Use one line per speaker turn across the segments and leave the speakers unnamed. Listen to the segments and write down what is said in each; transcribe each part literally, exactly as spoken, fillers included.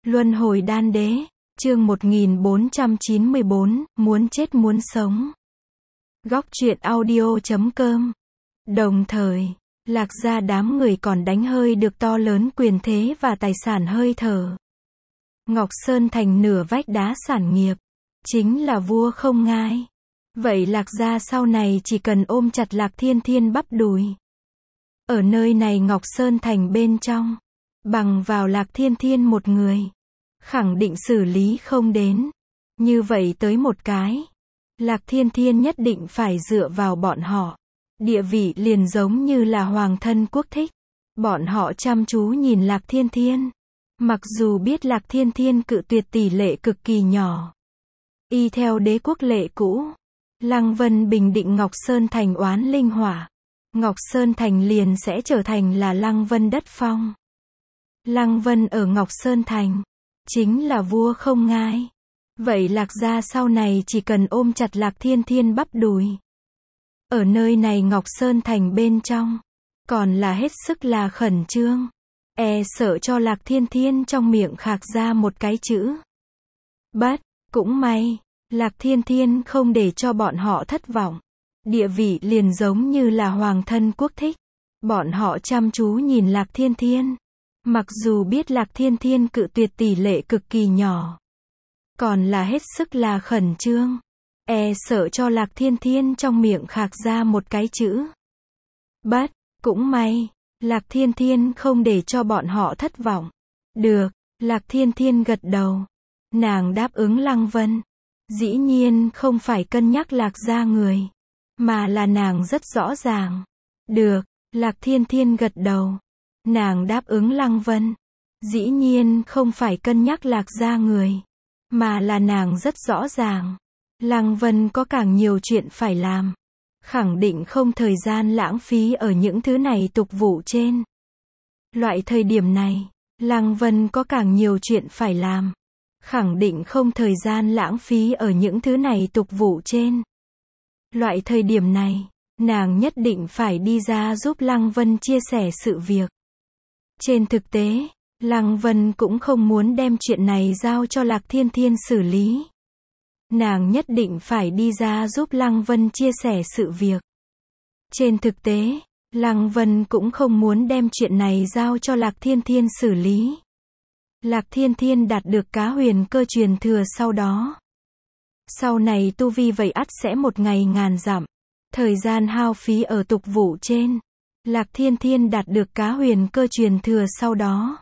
Luân hồi đan đế, chương một nghìn bốn trăm chín mươi bốn, muốn chết muốn sống. Góc truyện audio chấm com. Đồng thời, Lạc gia đám người còn đánh hơi được to lớn quyền thế và tài sản hơi thở. Ngọc Sơn thành nửa vách đá sản nghiệp, chính là vua không ngai. Vậy Lạc gia sau này chỉ cần ôm chặt Lạc Thiên Thiên bắp đùi. Ở nơi này Ngọc Sơn thành bên trong, bằng vào Lạc Thiên Thiên một người, khẳng định xử lý không đến. Như vậy tới một cái, Lạc Thiên Thiên nhất định phải dựa vào bọn họ. Địa vị liền giống như là hoàng thân quốc thích. Bọn họ chăm chú nhìn Lạc Thiên Thiên. Mặc dù biết Lạc Thiên Thiên cự tuyệt tỷ lệ cực kỳ nhỏ. Y theo đế quốc lệ cũ, Lăng Vân bình định Ngọc Sơn thành oán linh hỏa. Ngọc Sơn thành liền sẽ trở thành là Lăng Vân đất phong. Lăng Vân ở Ngọc Sơn thành, chính là vua không ngai. Vậy Lạc gia sau này chỉ cần ôm chặt Lạc Thiên Thiên bắp đùi. Ở nơi này Ngọc Sơn thành bên trong, còn là hết sức là khẩn trương. E sợ cho Lạc Thiên Thiên trong miệng khạc ra một cái chữ. Bất, cũng may, Lạc Thiên Thiên không để cho bọn họ thất vọng. Địa vị liền giống như là hoàng thân quốc thích. Bọn họ chăm chú nhìn Lạc Thiên Thiên. Mặc dù biết Lạc Thiên Thiên cự tuyệt tỷ lệ cực kỳ nhỏ, còn là hết sức là khẩn trương. E sợ cho Lạc Thiên Thiên trong miệng khạc ra một cái chữ. Bất, cũng may, Lạc Thiên Thiên không để cho bọn họ thất vọng. Được, Lạc Thiên Thiên gật đầu. Nàng đáp ứng Lăng Vân. Dĩ nhiên không phải cân nhắc Lạc gia người, mà là nàng rất rõ ràng. Được, Lạc Thiên Thiên gật đầu. Nàng đáp ứng Lăng Vân. Dĩ nhiên không phải cân nhắc Lạc gia người, mà là nàng rất rõ ràng. Lăng Vân có càng nhiều chuyện phải làm. Khẳng định không thời gian lãng phí ở những thứ này tục vụ trên. Loại thời điểm này, Lăng Vân có càng nhiều chuyện phải làm. Khẳng định không thời gian lãng phí ở những thứ này tục vụ trên. Loại thời điểm này, nàng nhất định phải đi ra giúp Lăng Vân chia sẻ sự việc. Trên thực tế, Lăng Vân cũng không muốn đem chuyện này giao cho Lạc Thiên Thiên xử lý. Nàng nhất định phải đi ra giúp Lăng Vân chia sẻ sự việc. Trên thực tế, Lăng Vân cũng không muốn đem chuyện này giao cho Lạc Thiên Thiên xử lý. Lạc Thiên Thiên đạt được cá huyền cơ truyền thừa sau đó. Sau này tu vi vậy ắt sẽ một ngày ngàn dặm. Thời gian hao phí ở tục vụ trên. Lạc Thiên Thiên đạt được cá huyền cơ truyền thừa sau đó.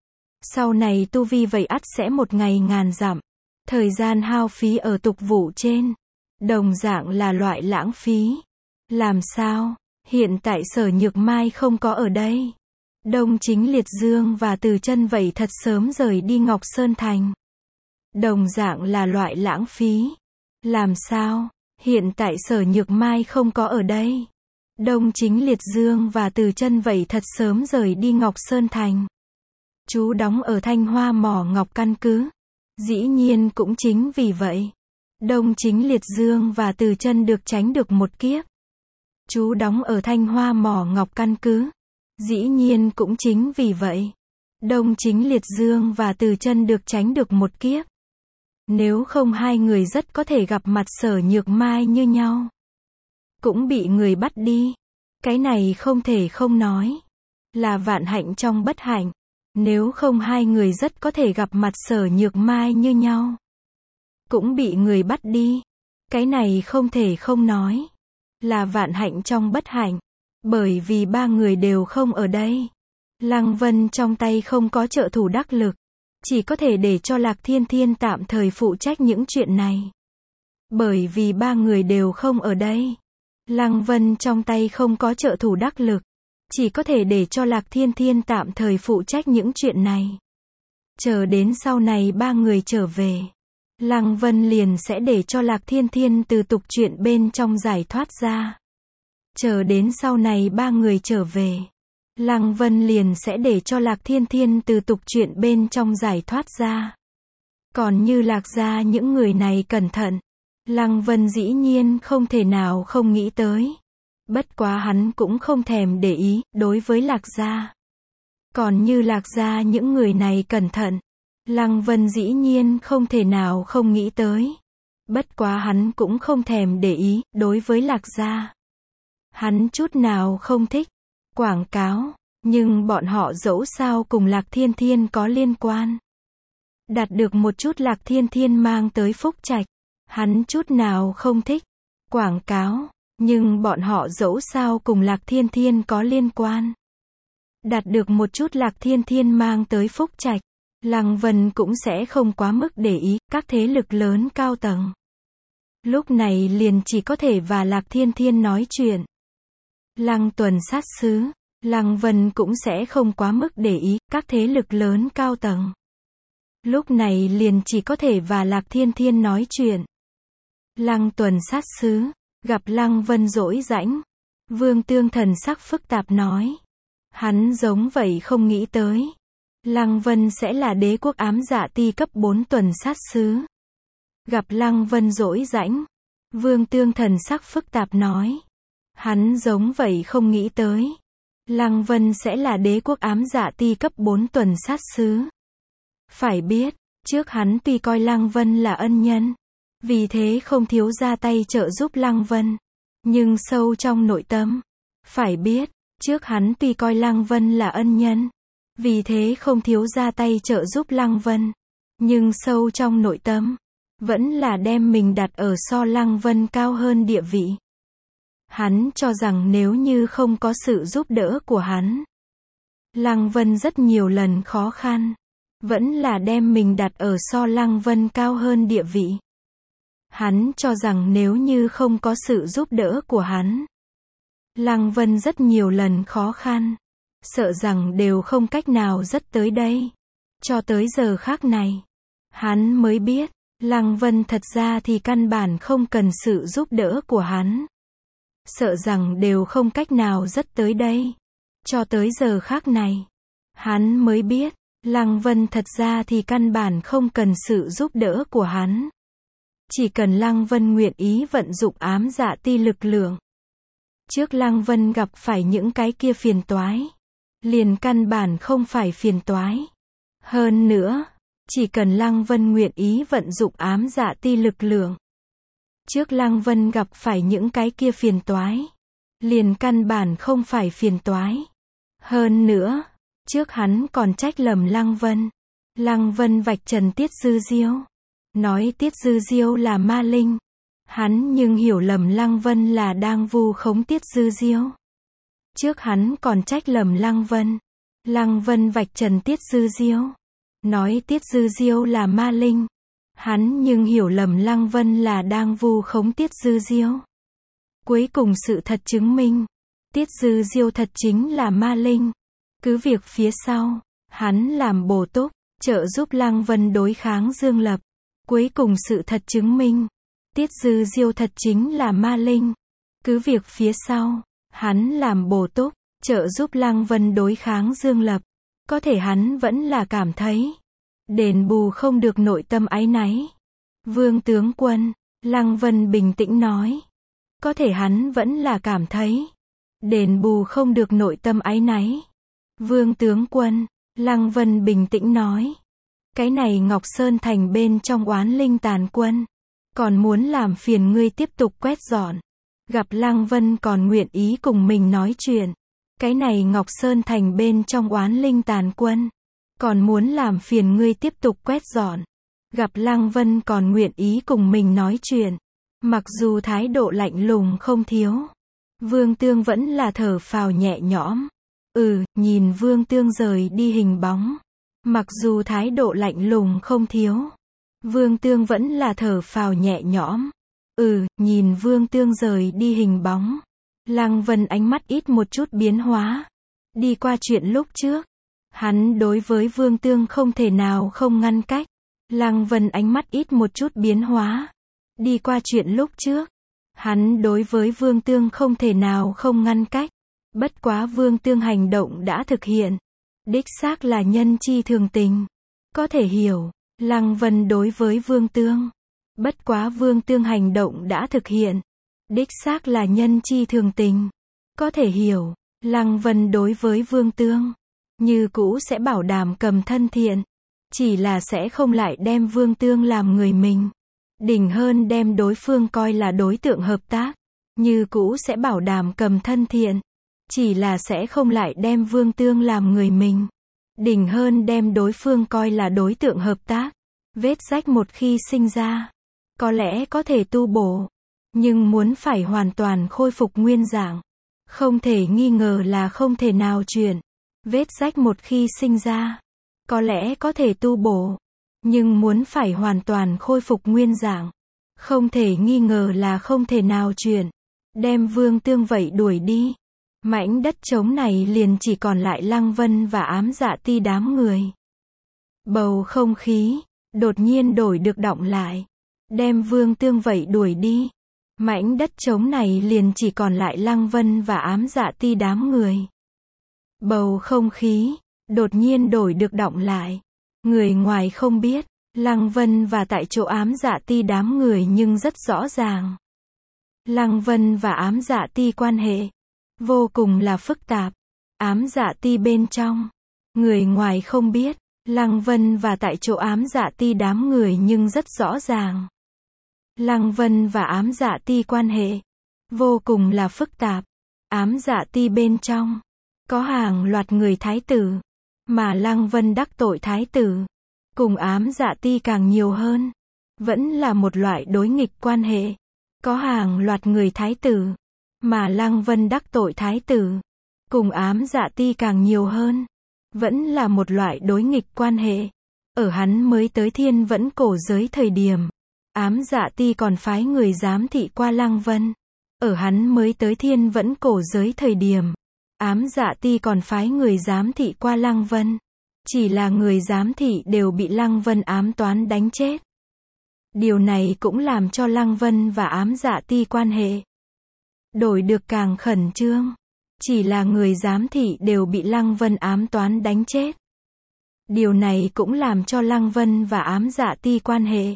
Sau này tu vi vậy ắt sẽ một ngày ngàn dặm. Thời gian hao phí ở tục vụ trên, đồng dạng là loại lãng phí. Làm sao? Hiện tại Sở Nhược Mai không có ở đây. Đông Chính Liệt Dương và Từ Chân vậy thật sớm rời đi Ngọc Sơn thành. Đồng dạng là loại lãng phí. Làm sao? Hiện tại Sở Nhược Mai không có ở đây. Đông Chính Liệt Dương và Từ Chân vậy thật sớm rời đi Ngọc Sơn thành. Chú đóng ở Thanh Hoa Mỏ Ngọc căn cứ. Dĩ nhiên cũng chính vì vậy, Đông Chính Liệt Dương và Từ Chân được tránh được một kiếp. Chú đóng ở Thanh Hoa Mỏ Ngọc căn cứ. Dĩ nhiên cũng chính vì vậy, Đông Chính Liệt Dương và Từ Chân được tránh được một kiếp. Nếu không hai người rất có thể gặp mặt Sở Nhược Mai như nhau. Cũng bị người bắt đi. Cái này không thể không nói. Là vạn hạnh trong bất hạnh. Nếu không hai người rất có thể gặp mặt Sở Nhược Mai như nhau. Cũng bị người bắt đi. Cái này không thể không nói. Là vạn hạnh trong bất hạnh. Bởi vì ba người đều không ở đây. Lăng Vân trong tay không có trợ thủ đắc lực. Chỉ có thể để cho Lạc Thiên Thiên tạm thời phụ trách những chuyện này. Bởi vì ba người đều không ở đây. Lăng Vân trong tay không có trợ thủ đắc lực. Chỉ có thể để cho Lạc Thiên Thiên tạm thời phụ trách những chuyện này. Chờ đến sau này ba người trở về, Lăng Vân liền sẽ để cho Lạc Thiên Thiên từ tục chuyện bên trong giải thoát ra. Chờ đến sau này ba người trở về, Lăng Vân liền sẽ để cho Lạc Thiên Thiên từ tục chuyện bên trong giải thoát ra. Còn như Lạc gia những người này cẩn thận, Lăng Vân dĩ nhiên không thể nào không nghĩ tới. Bất quá hắn cũng không thèm để ý, đối với Lạc gia. Còn như Lạc gia những người này cẩn thận, Lăng Vân dĩ nhiên không thể nào không nghĩ tới. Bất quá hắn cũng không thèm để ý, đối với Lạc Gia. Hắn chút nào không thích quảng cáo, nhưng bọn họ dẫu sao cùng Lạc Thiên Thiên có liên quan. Đạt được một chút Lạc Thiên Thiên mang tới phúc trạch, hắn chút nào không thích quảng cáo, nhưng bọn họ dẫu sao cùng Lạc Thiên Thiên có liên quan. Đạt được một chút Lạc Thiên Thiên mang tới phúc trạch, Lăng Vân cũng sẽ không quá mức để ý, các thế lực lớn cao tầng. Lúc này liền chỉ có thể và Lạc Thiên Thiên nói chuyện. Lăng Tuần sát sứ, Lăng Vân cũng sẽ không quá mức để ý, các thế lực lớn cao tầng. Lúc này liền chỉ có thể và Lạc Thiên Thiên nói chuyện. Lăng Tuần sát sứ, gặp Lăng Vân dỗi rãnh. Vương Tương thần sắc phức tạp nói. Hắn giống vậy không nghĩ tới. Lăng Vân sẽ là đế quốc ám dạ ti cấp bốn tuần sát sứ. Gặp Lăng Vân dỗi rãnh. Vương Tương thần sắc phức tạp nói. Hắn giống vậy không nghĩ tới. Lăng Vân sẽ là đế quốc ám dạ ti cấp bốn tuần sát sứ. Phải biết, trước hắn tuy coi Lăng Vân là ân nhân, vì thế không thiếu ra tay trợ giúp Lăng Vân. Nhưng sâu trong nội tâm, phải biết, trước hắn tuy coi Lăng Vân là ân nhân, vì thế không thiếu ra tay trợ giúp Lăng Vân. Nhưng sâu trong nội tâm, vẫn là đem mình đặt ở so Lăng Vân cao hơn địa vị. Hắn cho rằng nếu như không có sự giúp đỡ của hắn, Lăng Vân rất nhiều lần khó khăn, vẫn là đem mình đặt ở so Lăng Vân cao hơn địa vị. Hắn cho rằng nếu như không có sự giúp đỡ của hắn, Lăng Vân rất nhiều lần khó khăn, sợ rằng đều không cách nào dứt tới đây. Cho tới giờ khác này, hắn mới biết, Lăng Vân thật ra thì căn bản không cần sự giúp đỡ của hắn. Sợ rằng đều không cách nào dứt tới đây. Cho tới giờ khác này, hắn mới biết, Lăng Vân thật ra thì căn bản không cần sự giúp đỡ của hắn. Chỉ cần Lăng Vân nguyện ý vận dụng ám dạ ti lực lượng. Trước Lăng Vân gặp phải những cái kia phiền toái, liền căn bản không phải phiền toái. Hơn nữa, chỉ cần Lăng Vân nguyện ý vận dụng ám dạ ti lực lượng. Trước Lăng Vân gặp phải những cái kia phiền toái, liền căn bản không phải phiền toái. Hơn nữa, trước hắn còn trách lầm Lăng Vân. Lăng Vân vạch trần Tiết Dư Diêu, nói Tiết Dư Diêu là ma linh. Hắn nhưng hiểu lầm Lăng Vân là đang vu khống Tiết Dư Diêu. Trước hắn còn trách lầm Lăng Vân. Lăng Vân vạch trần Tiết Dư Diêu, nói Tiết Dư Diêu là ma linh. Hắn nhưng hiểu lầm Lăng Vân là đang vu khống Tiết Dư Diêu. Cuối cùng sự thật chứng minh, Tiết Dư Diêu thật chính là ma linh. Cứ việc phía sau, hắn làm bổ túc, trợ giúp Lăng Vân đối kháng Dương Lập. Cuối cùng sự thật chứng minh, Tiết Dư Diêu thật chính là ma linh. Cứ việc phía sau, hắn làm bổ túc, trợ giúp Lăng Vân đối kháng Dương Lập. Có thể hắn vẫn là cảm thấy, đền bù không được nội tâm áy náy. Vương tướng quân, Lăng Vân bình tĩnh nói. Có thể hắn vẫn là cảm thấy, đền bù không được nội tâm áy náy. Vương tướng quân, Lăng Vân bình tĩnh nói. Cái này Ngọc Sơn Thành bên trong oán linh tàn quân, còn muốn làm phiền ngươi tiếp tục quét dọn. Gặp Lăng Vân còn nguyện ý cùng mình nói chuyện. Cái này Ngọc Sơn Thành bên trong oán linh tàn quân, còn muốn làm phiền ngươi tiếp tục quét dọn. Gặp Lăng Vân còn nguyện ý cùng mình nói chuyện. Mặc dù thái độ lạnh lùng không thiếu, Vương Tương vẫn là thở phào nhẹ nhõm. Ừ, nhìn Vương Tương rời đi hình bóng. Mặc dù thái độ lạnh lùng không thiếu, Vương Tương vẫn là thở phào nhẹ nhõm. Ừ, nhìn Vương Tương rời đi hình bóng. Lăng Vân ánh mắt ít một chút biến hóa. Đi qua chuyện lúc trước, hắn đối với Vương Tương không thể nào không ngăn cách. Lăng Vân ánh mắt ít một chút biến hóa. Đi qua chuyện lúc trước, hắn đối với Vương Tương không thể nào không ngăn cách. Bất quá Vương Tương hành động đã thực hiện. Đích xác là nhân chi thường tình. Có thể hiểu, Lăng Vân đối với Vương Tương. Bất quá Vương Tương hành động đã thực hiện. Đích xác là nhân chi thường tình. Có thể hiểu, Lăng Vân đối với Vương Tương, như cũ sẽ bảo đảm cầm thân thiện. chỉ là sẽ không lại đem Vương Tương làm người mình. Đỉnh hơn đem đối phương coi là đối tượng hợp tác, như cũ sẽ bảo đảm cầm thân thiện, chỉ là sẽ không lại đem Vương Tương làm người mình. Đỉnh hơn đem đối phương coi là đối tượng hợp tác. Vết rách một khi sinh ra, có lẽ có thể tu bổ, nhưng muốn phải hoàn toàn khôi phục nguyên dạng, không thể nghi ngờ là không thể nào chuyện. Vết rách một khi sinh ra, có lẽ có thể tu bổ, nhưng muốn phải hoàn toàn khôi phục nguyên dạng, không thể nghi ngờ là không thể nào chuyện. Đem Vương Tương vậy đuổi đi, mảnh đất trống này liền chỉ còn lại Lăng Vân và Ám Dạ Ti đám người. Bầu không khí đột nhiên đổi được đọng lại. Đem Vương Tương vậy đuổi đi, mảnh đất trống này liền chỉ còn lại Lăng Vân và Ám Dạ Ti đám người. Bầu không khí đột nhiên đổi được đọng lại. Người ngoài không biết, Lăng Vân và tại chỗ Ám Dạ Ti đám người nhưng rất rõ ràng. Lăng Vân và Ám Dạ Ti quan hệ vô cùng là phức tạp. Ám Dạ Ti bên trong, người ngoài không biết, Lăng Vân và tại chỗ Ám Dạ Ti đám người nhưng rất rõ ràng. Lăng Vân và Ám Dạ Ti quan hệ vô cùng là phức tạp. Ám Dạ Ti bên trong có hàng loạt người thái tử, mà Lăng Vân đắc tội thái tử cùng Ám Dạ Ti càng nhiều hơn, vẫn là một loại đối nghịch quan hệ. Có hàng loạt người thái tử, mà Lăng Vân đắc tội thái tử cùng Ám Dạ Ti càng nhiều hơn, vẫn là một loại đối nghịch quan hệ. Ở hắn mới tới Thiên Vẫn Cổ Giới thời điểm, Ám Dạ Ti còn phái người giám thị qua Lăng Vân. Ở hắn mới tới Thiên Vẫn Cổ Giới thời điểm, Ám Dạ Ti còn phái người giám thị qua Lăng Vân. Chỉ là người giám thị đều bị Lăng Vân ám toán đánh chết. Điều này cũng làm cho Lăng Vân và Ám Dạ Ti quan hệ đổi được càng khẩn trương. Chỉ là người giám thị đều bị Lăng Vân ám toán đánh chết. Điều này cũng làm cho Lăng Vân và Ám Dạ Ti quan hệ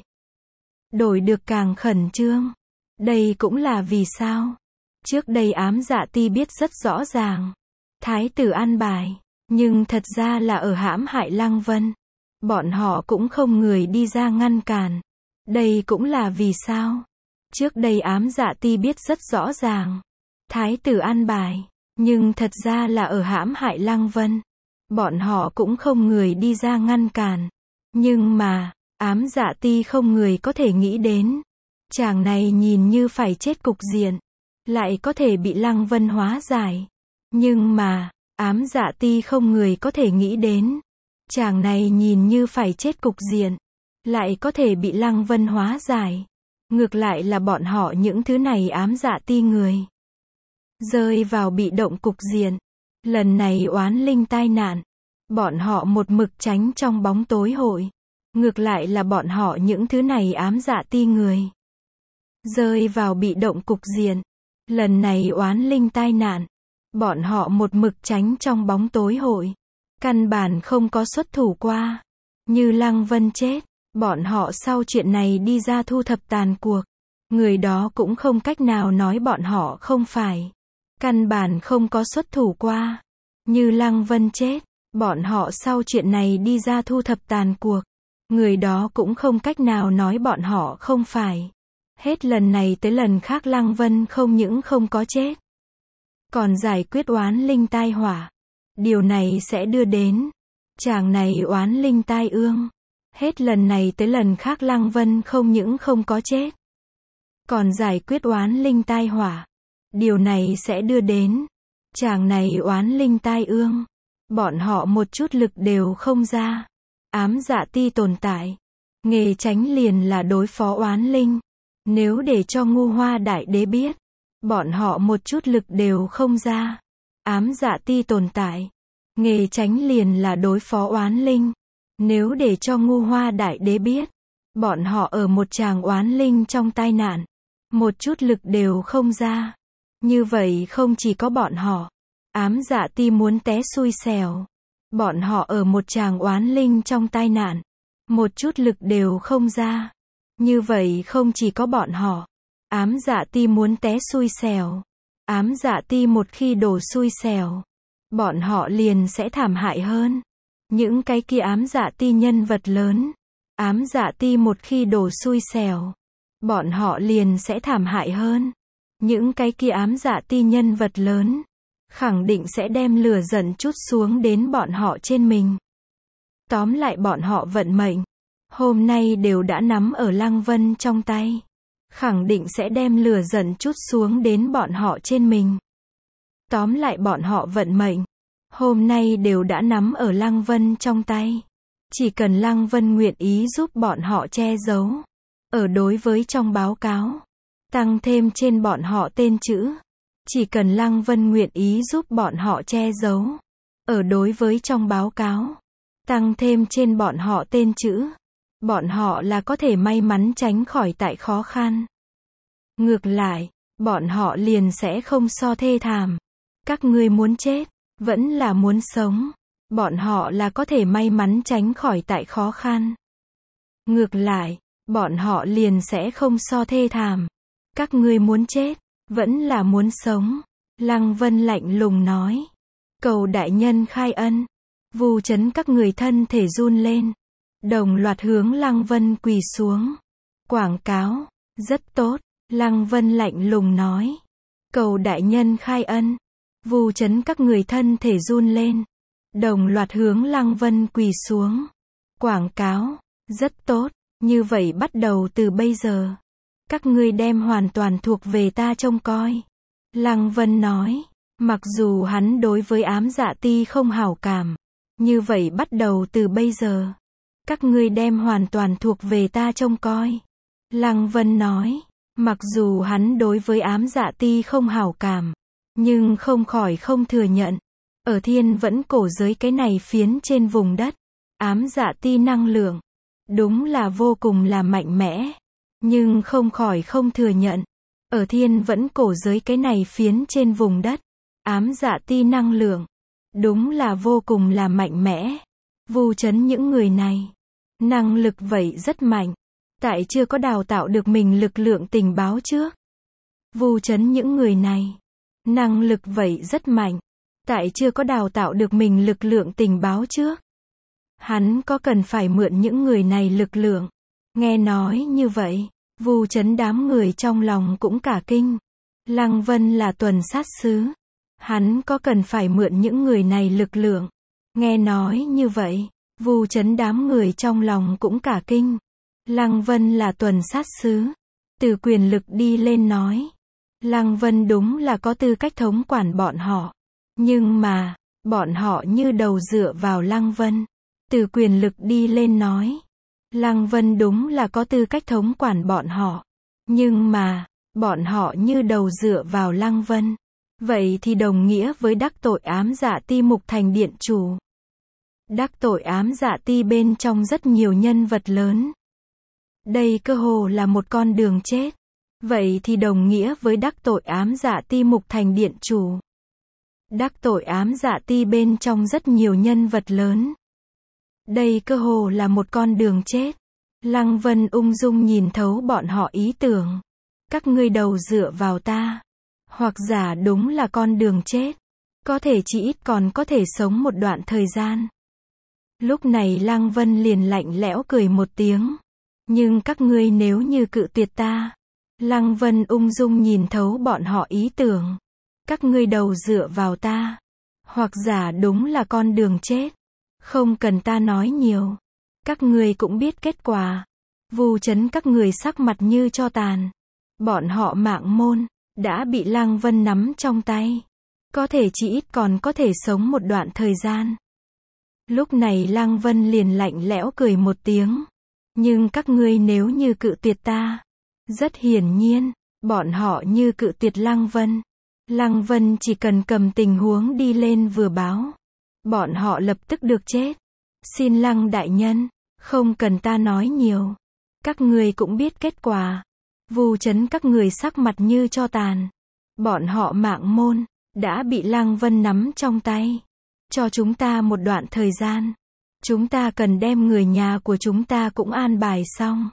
đổi được càng khẩn trương. Đây cũng là vì sao trước đây Ám Dạ Ti biết rất rõ ràng thái tử an bài, nhưng thật ra là ở hãm hại Lăng Vân. Bọn họ cũng không người đi ra ngăn cản. Đây cũng là vì sao trước đây Ám Dạ Ti biết rất rõ ràng thái tử an bài, nhưng thật ra là ở hãm hại Lăng Vân. Bọn họ cũng không người đi ra ngăn cản. Nhưng mà, Ám Dạ Ti không người có thể nghĩ đến. Chàng này nhìn như phải chết cục diện, lại có thể bị Lăng Vân hóa giải. Nhưng mà, Ám Dạ Ti không người có thể nghĩ đến. Chàng này nhìn như phải chết cục diện, lại có thể bị Lăng Vân hóa giải. Ngược lại là bọn họ những thứ này Ám Dạ Ti người rơi vào bị động cục diện. Lần này oán linh tai nạn, bọn họ một mực tránh trong bóng tối hội. Ngược lại là bọn họ những thứ này Ám Dạ Ti người rơi vào bị động cục diện. Lần này oán linh tai nạn, bọn họ một mực tránh trong bóng tối hội. Căn bản không có xuất thủ qua. Như Lăng Vân chết, bọn họ sau chuyện này đi ra thu thập tàn cuộc. Người đó cũng không cách nào nói bọn họ không phải. Căn bản không có xuất thủ qua. Như Lăng Vân chết, bọn họ sau chuyện này đi ra thu thập tàn cuộc. Người đó cũng không cách nào nói bọn họ không phải. Hết lần này tới lần khác Lăng Vân không những không có chết, còn giải quyết oán linh tai họa. Điều này sẽ đưa đến chàng này oán linh tai ương. Hết lần này tới lần khác Lăng Vân không những không có chết, còn giải quyết oán linh tai họa. Điều này sẽ đưa đến chàng này oán linh tai ương. Bọn họ một chút lực đều không ra. Ám Dạ Ti tồn tại, nghề tránh liền là đối phó oán linh. Nếu để cho Ngu Hoa Đại Đế biết, bọn họ một chút lực đều không ra. Ám Dạ Ti tồn tại, nghề tránh liền là đối phó oán linh. Nếu để cho Ngu Hoa Đại Đế biết, bọn họ ở một tràng oán linh trong tai nạn, một chút lực đều không ra. Như vậy không chỉ có bọn họ, Ám Dạ Ti muốn té xui xẻo. Bọn họ ở một tràng oán linh trong tai nạn, một chút lực đều không ra. Như vậy không chỉ có bọn họ, Ám Dạ Ti muốn té xui xẻo. Ám Dạ Ti một khi đổ xui xẻo, bọn họ liền sẽ thảm hại hơn. Những cái kia ám dạ ti nhân vật lớn. Ám dạ ti một khi đổ xui xẻo, bọn họ liền sẽ thảm hại hơn. Những cái kia ám dạ ti nhân vật lớn, khẳng định sẽ đem lửa giận trút xuống đến bọn họ trên mình. Tóm lại bọn họ vận mệnh, hôm nay đều đã nắm ở Lăng Vân trong tay. Khẳng định sẽ đem lửa giận trút xuống đến bọn họ trên mình. Tóm lại bọn họ vận mệnh, hôm nay đều đã nắm ở Lăng Vân trong tay. Chỉ cần Lăng Vân nguyện ý giúp bọn họ che giấu, ở đối với trong báo cáo, tăng thêm trên bọn họ tên chữ. Chỉ cần Lăng Vân nguyện ý giúp bọn họ che giấu, ở đối với trong báo cáo, tăng thêm trên bọn họ tên chữ. Bọn họ là có thể may mắn tránh khỏi tại khó khăn. Ngược lại, bọn họ liền sẽ không so thê thảm. Các ngươi muốn chết, vẫn là muốn sống. Bọn họ là có thể may mắn tránh khỏi tại khó khăn. Ngược lại, bọn họ liền sẽ không so thê thảm. Các ngươi muốn chết, vẫn là muốn sống. Lăng Vân lạnh lùng nói. Cầu đại nhân khai ân. Vu chấn các người thân thể run lên. Đồng loạt hướng Lăng Vân quỳ xuống. Quảng cáo. Rất tốt. Lăng Vân lạnh lùng nói. Cầu đại nhân khai ân. Vu chấn các người thân thể run lên. Đồng loạt hướng Lăng Vân quỳ xuống. Quảng cáo. Rất tốt. Như vậy bắt đầu từ bây giờ, các ngươi đem hoàn toàn thuộc về ta trông coi. Lăng Vân nói. Mặc dù hắn đối với ám dạ ti không hảo cảm. Như vậy bắt đầu từ bây giờ, các ngươi đem hoàn toàn thuộc về ta trông coi. Lăng Vân nói. Mặc dù hắn đối với ám dạ ti không hảo cảm, nhưng không khỏi không thừa nhận. Ở thiên vẫn cổ giới cái này phiến trên vùng đất, ám dạ ti năng lượng, đúng là vô cùng là mạnh mẽ. Nhưng không khỏi không thừa nhận. Ở thiên vẫn cổ giới cái này phiến trên vùng đất, ám dạ ti năng lượng, đúng là vô cùng là mạnh mẽ. Vu chấn những người này, năng lực vậy rất mạnh. Tại chưa có đào tạo được mình lực lượng tình báo trước. Vu chấn những người này, năng lực vậy rất mạnh. Tại chưa có đào tạo được mình lực lượng tình báo trước. Hắn có cần phải mượn những người này lực lượng. Nghe nói như vậy, Vu chấn đám người trong lòng cũng cả kinh. Lăng Vân là tuần sát sứ. Hắn có cần phải mượn những người này lực lượng. Nghe nói như vậy, Vu chấn đám người trong lòng cũng cả kinh. Lăng Vân là tuần sát sứ. Từ quyền lực đi lên nói, Lăng Vân đúng là có tư cách thống quản bọn họ. Nhưng mà, bọn họ như đầu dựa vào Lăng Vân. Từ quyền lực đi lên nói, Lăng Vân đúng là có tư cách thống quản bọn họ. Nhưng mà, bọn họ như đầu dựa vào Lăng Vân. Vậy thì đồng nghĩa với đắc tội ám dạ ti Mục Thành điện chủ. Đắc tội ám dạ ti bên trong rất nhiều nhân vật lớn. Đây cơ hồ là một con đường chết. Vậy thì đồng nghĩa với đắc tội ám dạ ti Mục Thành điện chủ. Đắc tội ám dạ ti bên trong rất nhiều nhân vật lớn. Đây cơ hồ là một con đường chết. Lăng Vân ung dung nhìn thấu bọn họ ý tưởng. Các ngươi đầu dựa vào ta. Hoặc giả đúng là con đường chết. Có thể chỉ ít còn có thể sống một đoạn thời gian. Lúc này Lăng Vân liền lạnh lẽo cười một tiếng. Nhưng các ngươi nếu như cự tuyệt ta. Lăng Vân ung dung nhìn thấu bọn họ ý tưởng. Các ngươi đầu dựa vào ta. Hoặc giả đúng là con đường chết. Không cần ta nói nhiều. Các ngươi cũng biết kết quả. Vu chấn các người sắc mặt như tro tàn. Bọn họ Mạng Môn đã bị Lăng Vân nắm trong tay. Có thể chỉ ít còn có thể sống một đoạn thời gian. Lúc này Lăng Vân liền lạnh lẽo cười một tiếng. Nhưng các ngươi nếu như cự tuyệt ta. Rất hiển nhiên, bọn họ như cự tuyệt Lăng Vân. Lăng Vân chỉ cần cầm tình huống đi lên vừa báo. Bọn họ lập tức được chết. Xin Lăng đại nhân, không cần ta nói nhiều. Các người cũng biết kết quả. Vu chấn các người sắc mặt như tro tàn. Bọn họ Mạng Môn đã bị Lăng Vân nắm trong tay. Cho chúng ta một đoạn thời gian. Chúng ta cần đem người nhà của chúng ta cũng an bài xong.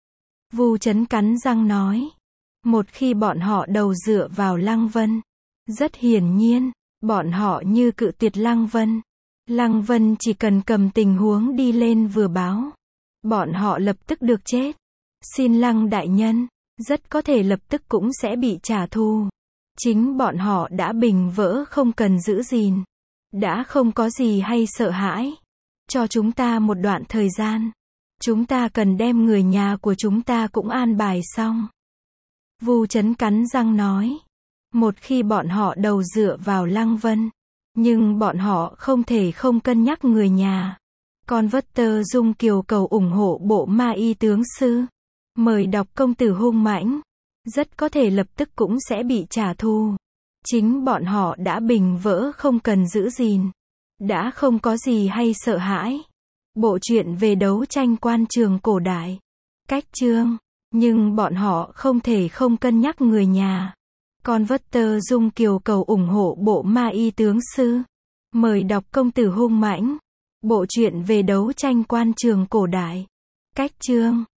Vu chấn cắn răng nói. Một khi bọn họ đầu dựa vào Lăng Vân. Rất hiển nhiên, bọn họ như cự tuyệt Lăng Vân. Lăng Vân chỉ cần cầm tình huống đi lên vừa báo. Bọn họ lập tức được chết. Xin Lăng đại nhân, rất có thể lập tức cũng sẽ bị trả thù. Chính bọn họ đã bình vỡ không cần giữ gìn. Đã không có gì hay sợ hãi. Cho chúng ta một đoạn thời gian. Chúng ta cần đem người nhà của chúng ta cũng an bài xong. Vu Chấn cắn răng nói. Một khi bọn họ đầu dựa vào Lăng Vân. Nhưng bọn họ không thể không cân nhắc người nhà. Converter Dung Kiều cầu ủng hộ bộ ma y tướng sư. Mời đọc công tử hung mãnh. Rất có thể lập tức cũng sẽ bị trả thù. Chính bọn họ đã bình vỡ không cần giữ gìn. Đã không có gì hay sợ hãi. Bộ truyện về đấu tranh quan trường cổ đại. Cách chương. Nhưng bọn họ không thể không cân nhắc người nhà. Converter Dung Kiều cầu ủng hộ bộ ma y tướng sư. Mời đọc công tử hung mãnh. Bộ truyện về đấu tranh quan trường cổ đại. Cách chương.